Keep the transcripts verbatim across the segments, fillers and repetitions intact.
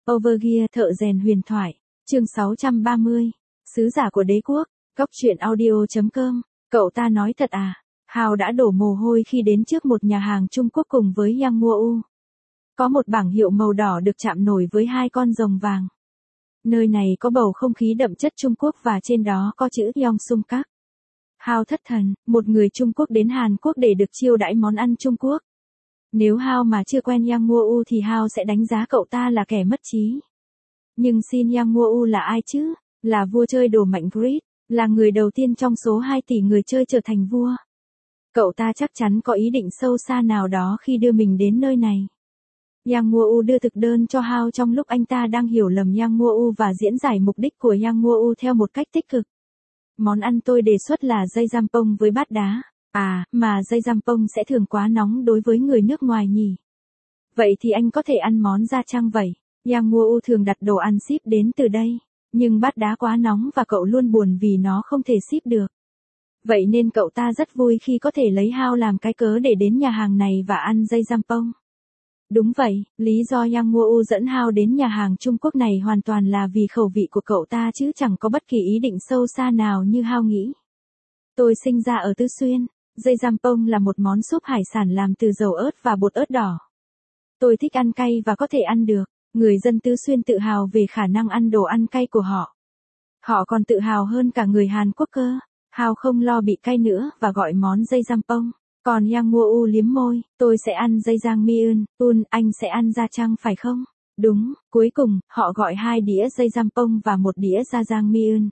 Overgear thợ rèn huyền thoại. Chương sáu trăm ba mươi. Sứ giả của đế quốc. Góc truyện audio chấm com. Cậu ta nói thật à? Hao đã đổ mồ hôi khi đến trước một nhà hàng Trung Quốc cùng với Yang Nguo. Có một bảng hiệu màu đỏ được chạm nổi với hai con rồng vàng. Nơi này có bầu không khí đậm chất Trung Quốc và trên đó có chữ Yeongsunggak. Hao thất thần, một người Trung Quốc đến Hàn Quốc để được chiêu đãi món ăn Trung Quốc. Nếu Hao mà chưa quen Yang Nguo thì Hao sẽ đánh giá cậu ta là kẻ mất trí. Nhưng xin Yang Nguo là ai chứ? Là vua chơi đồ mạnh Greed, là người đầu tiên trong số hai tỷ người chơi trở thành vua. Cậu ta chắc chắn có ý định sâu xa nào đó khi đưa mình đến nơi này. Yang Nguo đưa thực đơn cho Hao trong lúc anh ta đang hiểu lầm Yang Nguo và diễn giải mục đích của Yang Nguo theo một cách tích cực. Món ăn tôi đề xuất là dây jampong với bát đá. À, mà dây jampong sẽ thường quá nóng đối với người nước ngoài nhỉ? Vậy thì anh có thể ăn món da chăng vậy? Yang Nguo thường đặt đồ ăn ship đến từ đây. Nhưng bát đá quá nóng và cậu luôn buồn vì nó không thể ship được. Vậy nên cậu ta rất vui khi có thể lấy Hao làm cái cớ để đến nhà hàng này và ăn dây jampong. Đúng vậy, lý do Yang Nguo dẫn Hao đến nhà hàng Trung Quốc này hoàn toàn là vì khẩu vị của cậu ta chứ chẳng có bất kỳ ý định sâu xa nào như Hao nghĩ. Tôi sinh ra ở Tứ Xuyên, dây jampong là một món súp hải sản làm từ dầu ớt và bột ớt đỏ. Tôi thích ăn cay và có thể ăn được, người dân Tứ Xuyên tự hào về khả năng ăn đồ ăn cay của họ. Họ còn tự hào hơn cả người Hàn Quốc cơ. Hao không lo bị cay nữa và gọi món dây jampong. Còn Yang Nguo liếm môi, tôi sẽ ăn dây jangmyeon, Un, anh sẽ ăn da chăng phải không? Đúng, cuối cùng, họ gọi hai đĩa dây jampong và một đĩa da jangmyeon.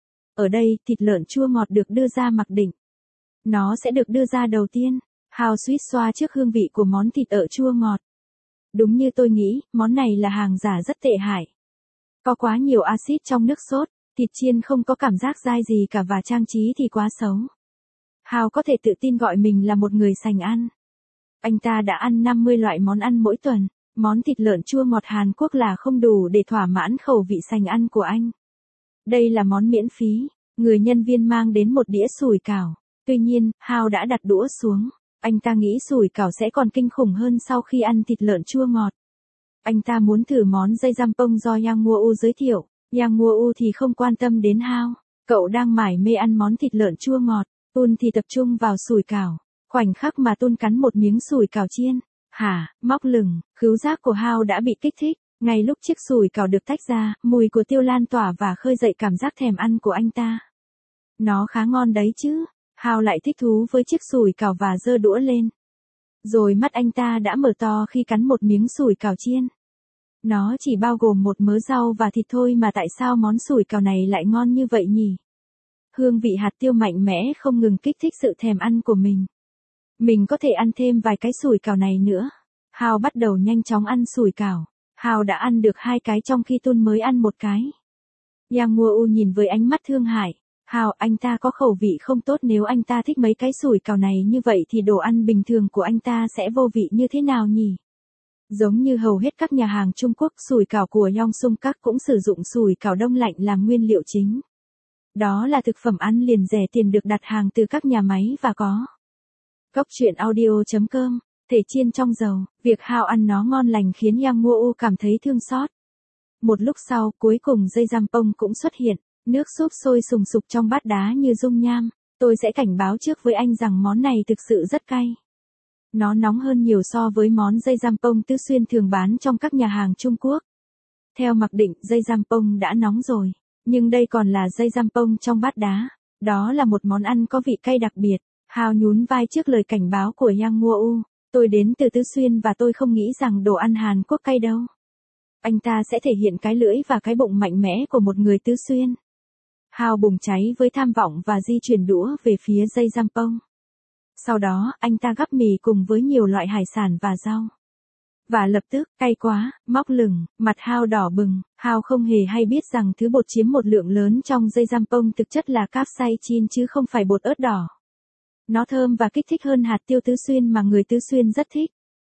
Ở đây, thịt lợn chua ngọt được đưa ra mặc định. Nó sẽ được đưa ra đầu tiên. Hao suýt xoa trước hương vị của món thịt ợ chua ngọt. Đúng như tôi nghĩ, món này là hàng giả rất tệ hại. Có quá nhiều axit trong nước sốt, thịt chiên không có cảm giác dai gì cả và trang trí thì quá xấu. Hao có thể tự tin gọi mình là một người sành ăn. Anh ta đã ăn năm mươi loại món ăn mỗi tuần, món thịt lợn chua ngọt Hàn Quốc là không đủ để thỏa mãn khẩu vị sành ăn của anh. Đây là món miễn phí, người nhân viên mang đến một đĩa sủi cảo. Tuy nhiên, Hao đã đặt đũa xuống. Anh ta nghĩ sủi cảo sẽ còn kinh khủng hơn sau khi ăn thịt lợn chua ngọt. Anh ta muốn thử món dây jampong do Yang Nguo giới thiệu. Yang Nguo thì không quan tâm đến Hao. Cậu đang mải mê ăn món thịt lợn chua ngọt. Tun thì tập trung vào sủi cảo. Khoảnh khắc mà Tun cắn một miếng sủi cảo chiên. Hả, móc lửng, khứu giác của Hao đã bị kích thích. Ngay lúc chiếc sủi cảo được tách ra, mùi của tiêu lan tỏa và khơi dậy cảm giác thèm ăn của anh ta. Nó khá ngon đấy chứ. Hao lại thích thú với chiếc sủi cảo và giơ đũa lên. Rồi mắt anh ta đã mở to khi cắn một miếng sủi cảo chiên. Nó chỉ bao gồm một mớ rau và thịt thôi mà tại sao món sủi cảo này lại ngon như vậy nhỉ? Hương vị hạt tiêu mạnh mẽ không ngừng kích thích sự thèm ăn của mình. Mình có thể ăn thêm vài cái sủi cảo này nữa. Hao bắt đầu nhanh chóng ăn sủi cảo. Hao đã ăn được hai cái trong khi Tun mới ăn một cái. Yang Nguo nhìn với ánh mắt thương hại. Hao, anh ta có khẩu vị không tốt, nếu anh ta thích mấy cái sủi cảo này như vậy thì đồ ăn bình thường của anh ta sẽ vô vị như thế nào nhỉ? Giống như hầu hết các nhà hàng Trung Quốc, sủi cảo của Yeongsunggak cũng sử dụng sủi cảo đông lạnh làm nguyên liệu chính. Đó là thực phẩm ăn liền rẻ tiền được đặt hàng từ các nhà máy và có. Góc truyện audio chấm com. Thể chiên trong dầu, việc Hao ăn nó ngon lành khiến Yang Nguo cảm thấy thương xót. Một lúc sau, cuối cùng dây jampong cũng xuất hiện. Nước súp sôi sùng sục trong bát đá như dung nham. Tôi sẽ cảnh báo trước với anh rằng món này thực sự rất cay. Nó nóng hơn nhiều so với món dây jampong Tứ Xuyên thường bán trong các nhà hàng Trung Quốc. Theo mặc định, dây jampong đã nóng rồi. Nhưng đây còn là dây jampong trong bát đá. Đó là một món ăn có vị cay đặc biệt. Hao nhún vai trước lời cảnh báo của Yang Nguo. Tôi đến từ Tứ Xuyên và tôi không nghĩ rằng đồ ăn Hàn Quốc cay đâu. Anh ta sẽ thể hiện cái lưỡi và cái bụng mạnh mẽ của một người Tứ Xuyên. Hao bùng cháy với tham vọng và di chuyển đũa về phía dây jampong. Sau đó, anh ta gắp mì cùng với nhiều loại hải sản và rau. Và lập tức, cay quá, móc lửng, mặt Hao đỏ bừng. Hao không hề hay biết rằng thứ bột chiếm một lượng lớn trong dây jampong thực chất là capsaicin chứ không phải bột ớt đỏ. Nó thơm và kích thích hơn hạt tiêu Tứ Xuyên mà người Tứ Xuyên rất thích.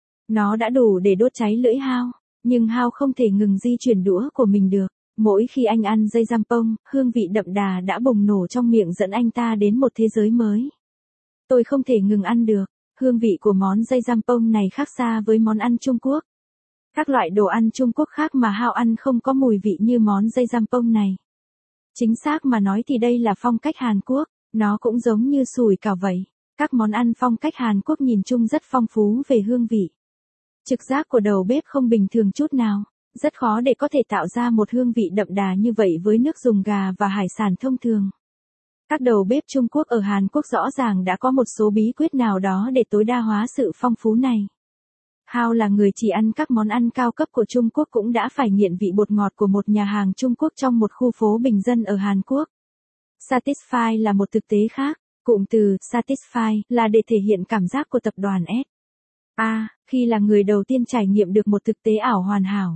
Nó đã đủ để đốt cháy lưỡi Hao, nhưng Hao không thể ngừng di chuyển đũa của mình được. Mỗi khi anh ăn dây jampong, hương vị đậm đà đã bùng nổ trong miệng dẫn anh ta đến một thế giới mới. Tôi không thể ngừng ăn được. Hương vị của món dây jampong này khác xa với món ăn Trung Quốc. Các loại đồ ăn Trung Quốc khác mà Hao ăn không có mùi vị như món dây jampong này. Chính xác mà nói thì đây là phong cách Hàn Quốc, nó cũng giống như sủi cảo vậy. Các món ăn phong cách Hàn Quốc nhìn chung rất phong phú về hương vị. Trực giác của đầu bếp không bình thường chút nào, rất khó để có thể tạo ra một hương vị đậm đà như vậy với nước dùng gà và hải sản thông thường. Các đầu bếp Trung Quốc ở Hàn Quốc rõ ràng đã có một số bí quyết nào đó để tối đa hóa sự phong phú này. Hao là người chỉ ăn các món ăn cao cấp của Trung Quốc cũng đã phải nghiện vị bột ngọt của một nhà hàng Trung Quốc trong một khu phố bình dân ở Hàn Quốc. Satisfy là một thực tế khác, cụm từ Satisfy là để thể hiện cảm giác của tập đoàn S. A, khi là người đầu tiên trải nghiệm được một thực tế ảo hoàn hảo.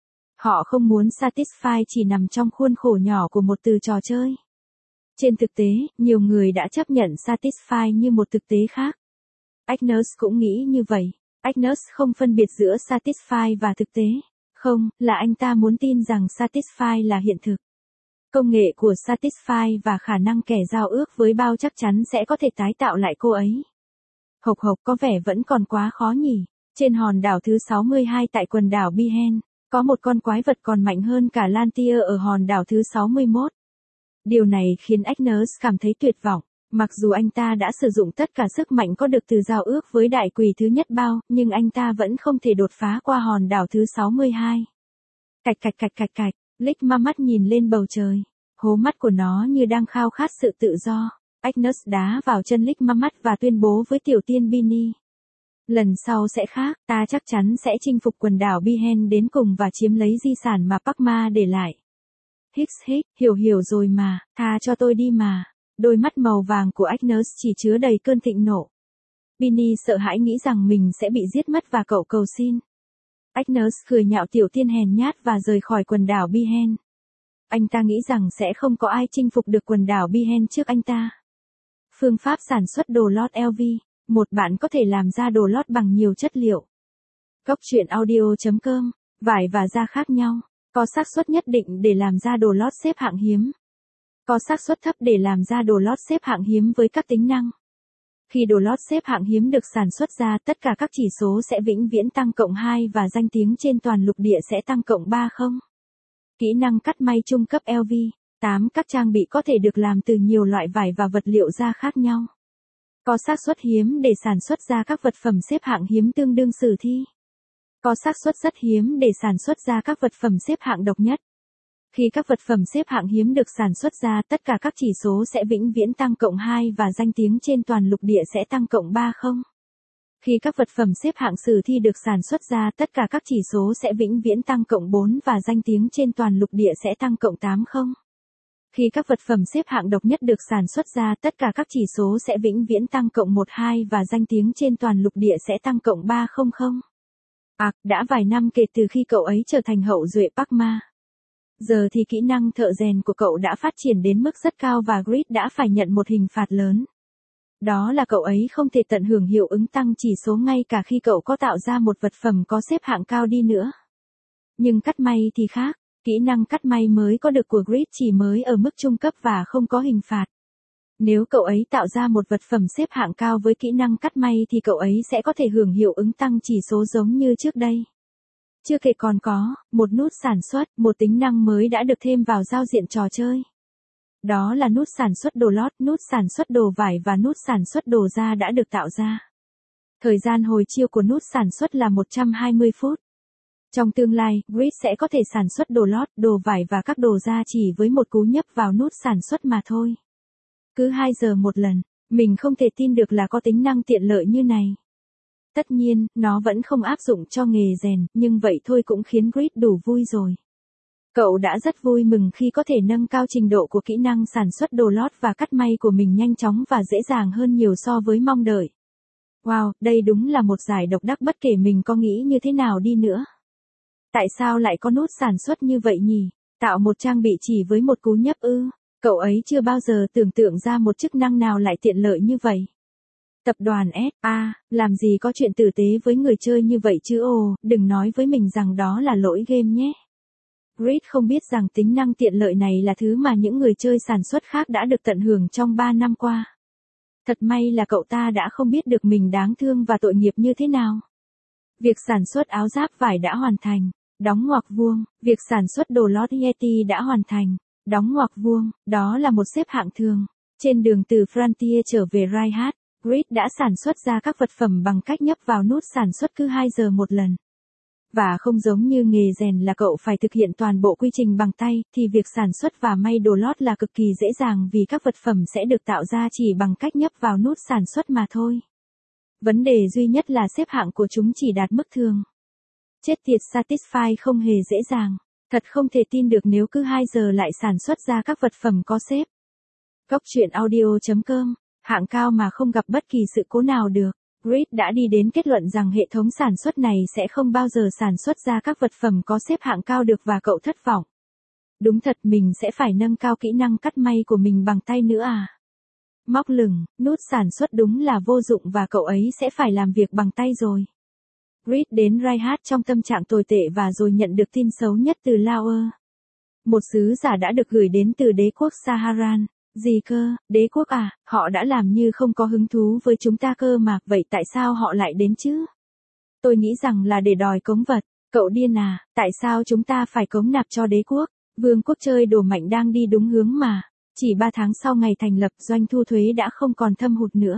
Họ không muốn Satisfy chỉ nằm trong khuôn khổ nhỏ của một từ trò chơi. Trên thực tế, nhiều người đã chấp nhận Satisfy như một thực tế khác. Agnes cũng nghĩ như vậy. Agnes không phân biệt giữa Satisfy và thực tế. Không, là anh ta muốn tin rằng Satisfy là hiện thực. Công nghệ của Satisfy và khả năng kẻ giao ước với bao chắc chắn sẽ có thể tái tạo lại cô ấy. Hộc hộc có vẻ vẫn còn quá khó nhỉ. Trên hòn đảo thứ sáu mươi hai tại quần đảo Bihen, có một con quái vật còn mạnh hơn cả Lantier ở hòn đảo thứ sáu mươi mốt. Điều này khiến Agnes cảm thấy tuyệt vọng. Mặc dù anh ta đã sử dụng tất cả sức mạnh có được từ giao ước với đại quỷ thứ nhất bao, nhưng anh ta vẫn không thể đột phá qua hòn đảo thứ sáu mươi hai. Cạch cạch cạch cạch cạch, Lick ma mắt nhìn lên bầu trời. Hố mắt của nó như đang khao khát sự tự do. Agnes đá vào chân Lick ma mắt và tuyên bố với tiểu tiên Binny. Lần sau sẽ khác, ta chắc chắn sẽ chinh phục quần đảo Bihen đến cùng và chiếm lấy di sản mà Park Ma để lại. Hicks hicks, hiểu hiểu rồi mà, tha cho tôi đi mà. Đôi mắt màu vàng của Agnes chỉ chứa đầy cơn thịnh nộ. Binny sợ hãi nghĩ rằng mình sẽ bị giết mất và cậu cầu xin. Agnes cười nhạo tiểu tiên hèn nhát và rời khỏi quần đảo Bihen. Anh ta nghĩ rằng sẽ không có ai chinh phục được quần đảo Bihen trước anh ta. Phương pháp sản xuất đồ lót lờ vê. Một bạn có thể làm ra đồ lót bằng nhiều chất liệu. Góc truyện audio chấm com. Vải và da khác nhau. Có xác suất nhất định để làm ra đồ lót xếp hạng hiếm. Có xác suất thấp để làm ra đồ lót xếp hạng hiếm với các tính năng. Khi đồ lót xếp hạng hiếm được sản xuất ra, tất cả các chỉ số sẽ vĩnh viễn tăng cộng hai và danh tiếng trên toàn lục địa sẽ tăng cộng ba không. Kỹ năng cắt may trung cấp lờ vê. tám Các trang bị có thể được làm từ nhiều loại vải và vật liệu da khác nhau. Có xác suất hiếm để sản xuất ra các vật phẩm xếp hạng hiếm tương đương sử thi. Có xác suất rất hiếm để sản xuất ra các vật phẩm xếp hạng độc nhất. Khi các vật phẩm xếp hạng hiếm được sản xuất ra, tất cả các chỉ số sẽ vĩnh viễn tăng cộng hai và danh tiếng trên toàn lục địa sẽ tăng cộng ba không. Khi các vật phẩm xếp hạng sử thi được sản xuất ra, tất cả các chỉ số sẽ vĩnh viễn tăng cộng bốn và danh tiếng trên toàn lục địa sẽ tăng cộng tám không. Khi các vật phẩm xếp hạng độc nhất được sản xuất ra, tất cả các chỉ số sẽ vĩnh viễn tăng cộng một hai và danh tiếng trên toàn lục địa sẽ tăng cộng ba không không. À, đã vài năm kể từ khi cậu ấy trở thành hậu duệ Park Ma. Giờ thì kỹ năng thợ rèn của cậu đã phát triển đến mức rất cao và Grid đã phải nhận một hình phạt lớn. Đó là cậu ấy không thể tận hưởng hiệu ứng tăng chỉ số ngay cả khi cậu có tạo ra một vật phẩm có xếp hạng cao đi nữa. Nhưng cắt may thì khác, kỹ năng cắt may mới có được của Grid chỉ mới ở mức trung cấp và không có hình phạt. Nếu cậu ấy tạo ra một vật phẩm xếp hạng cao với kỹ năng cắt may thì cậu ấy sẽ có thể hưởng hiệu ứng tăng chỉ số giống như trước đây. Chưa kể còn có, một nút sản xuất, một tính năng mới đã được thêm vào giao diện trò chơi. Đó là nút sản xuất đồ lót, nút sản xuất đồ vải và nút sản xuất đồ da đã được tạo ra. Thời gian hồi chiêu của nút sản xuất là một trăm hai mươi phút. Trong tương lai, Grid sẽ có thể sản xuất đồ lót, đồ vải và các đồ da chỉ với một cú nhấp vào nút sản xuất mà thôi. Cứ hai giờ một lần, mình không thể tin được là có tính năng tiện lợi như này. Tất nhiên, nó vẫn không áp dụng cho nghề rèn, nhưng vậy thôi cũng khiến Grid đủ vui rồi. Cậu đã rất vui mừng khi có thể nâng cao trình độ của kỹ năng sản xuất đồ lót và cắt may của mình nhanh chóng và dễ dàng hơn nhiều so với mong đợi. Wow, đây đúng là một giải độc đắc bất kể mình có nghĩ như thế nào đi nữa. Tại sao lại có nút sản xuất như vậy nhỉ? Tạo một trang bị chỉ với một cú nhấp ư? Cậu ấy chưa bao giờ tưởng tượng ra một chức năng nào lại tiện lợi như vậy. Tập đoàn ét a, làm gì có chuyện tử tế với người chơi như vậy chứ ồ, đừng nói với mình rằng đó là lỗi game nhé. Grid không biết rằng tính năng tiện lợi này là thứ mà những người chơi sản xuất khác đã được tận hưởng trong ba năm qua. Thật may là cậu ta đã không biết được mình đáng thương và tội nghiệp như thế nào. Việc sản xuất áo giáp vải đã hoàn thành. Đóng ngoặc vuông. Việc sản xuất đồ lót Yeti đã hoàn thành. Đóng ngoặc vuông. Đó là một xếp hạng thường. Trên đường từ Frontier trở về Reinhardt, Grid đã sản xuất ra các vật phẩm bằng cách nhấp vào nút sản xuất cứ hai giờ một lần. Và không giống như nghề rèn là cậu phải thực hiện toàn bộ quy trình bằng tay, thì việc sản xuất và may đồ lót là cực kỳ dễ dàng vì các vật phẩm sẽ được tạo ra chỉ bằng cách nhấp vào nút sản xuất mà thôi. Vấn đề duy nhất là xếp hạng của chúng chỉ đạt mức thường. Chết tiệt, Satisfy không hề dễ dàng. Thật không thể tin được nếu cứ hai giờ lại sản xuất ra các vật phẩm có xếp. Góc truyện audio chấm com, hạng cao mà không gặp bất kỳ sự cố nào được. Grid đã đi đến kết luận rằng hệ thống sản xuất này sẽ không bao giờ sản xuất ra các vật phẩm có xếp hạng cao được và cậu thất vọng. Đúng thật, mình sẽ phải nâng cao kỹ năng cắt may của mình bằng tay nữa à? Móc lửng, nút sản xuất đúng là vô dụng và cậu ấy sẽ phải làm việc bằng tay rồi. Grid đến Reinhardt trong tâm trạng tồi tệ và rồi nhận được tin xấu nhất từ Lauer. Một sứ giả đã được gửi đến từ đế quốc Saharan. Gì cơ, đế quốc à, họ đã làm như không có hứng thú với chúng ta cơ mà, vậy tại sao họ lại đến chứ? Tôi nghĩ rằng là để đòi cống vật, cậu điên à, tại sao chúng ta phải cống nạp cho đế quốc? Vương quốc chơi đồ mạnh đang đi đúng hướng mà, chỉ ba tháng sau ngày thành lập doanh thu thuế đã không còn thâm hụt nữa.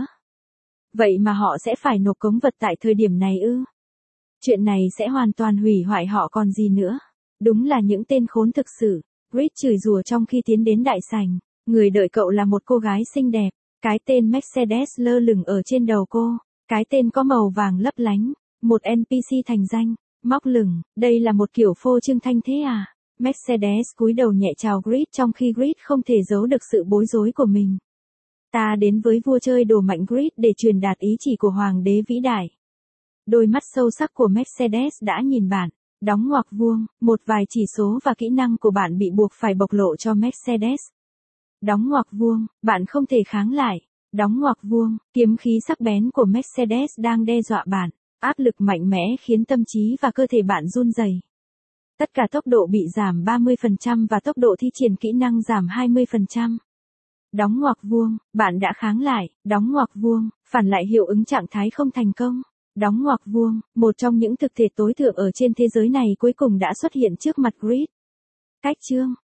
Vậy mà họ sẽ phải nộp cống vật tại thời điểm này ư? Chuyện này sẽ hoàn toàn hủy hoại họ còn gì nữa. Đúng là những tên khốn thực sự. Grid chửi rủa trong khi tiến đến đại sảnh. Người đợi cậu là một cô gái xinh đẹp. Cái tên Mercedes lơ lửng ở trên đầu cô. Cái tên có màu vàng lấp lánh. Một en pê xê thành danh. Móc lửng, đây là một kiểu phô trương thanh thế à? Mercedes cúi đầu nhẹ chào Grid trong khi Grid không thể giấu được sự bối rối của mình. Ta đến với vua chơi đồ mạnh Grid để truyền đạt ý chỉ của hoàng đế vĩ đại. Đôi mắt sâu sắc của Mercedes đã nhìn bạn. Đóng ngoặc vuông, một vài chỉ số và kỹ năng của bạn bị buộc phải bộc lộ cho Mercedes. Đóng ngoặc vuông, bạn không thể kháng lại. Đóng ngoặc vuông, kiếm khí sắc bén của Mercedes đang đe dọa bạn. Áp lực mạnh mẽ khiến tâm trí và cơ thể bạn run rẩy. Tất cả tốc độ bị giảm ba mươi phần trăm và tốc độ thi triển kỹ năng giảm hai mươi phần trăm. Đóng ngoặc vuông, bạn đã kháng lại. Đóng ngoặc vuông, phản lại hiệu ứng trạng thái không thành công. Đóng ngoặc vuông, một trong những thực thể tối thượng ở trên thế giới này cuối cùng đã xuất hiện trước mặt Grid. Cách chương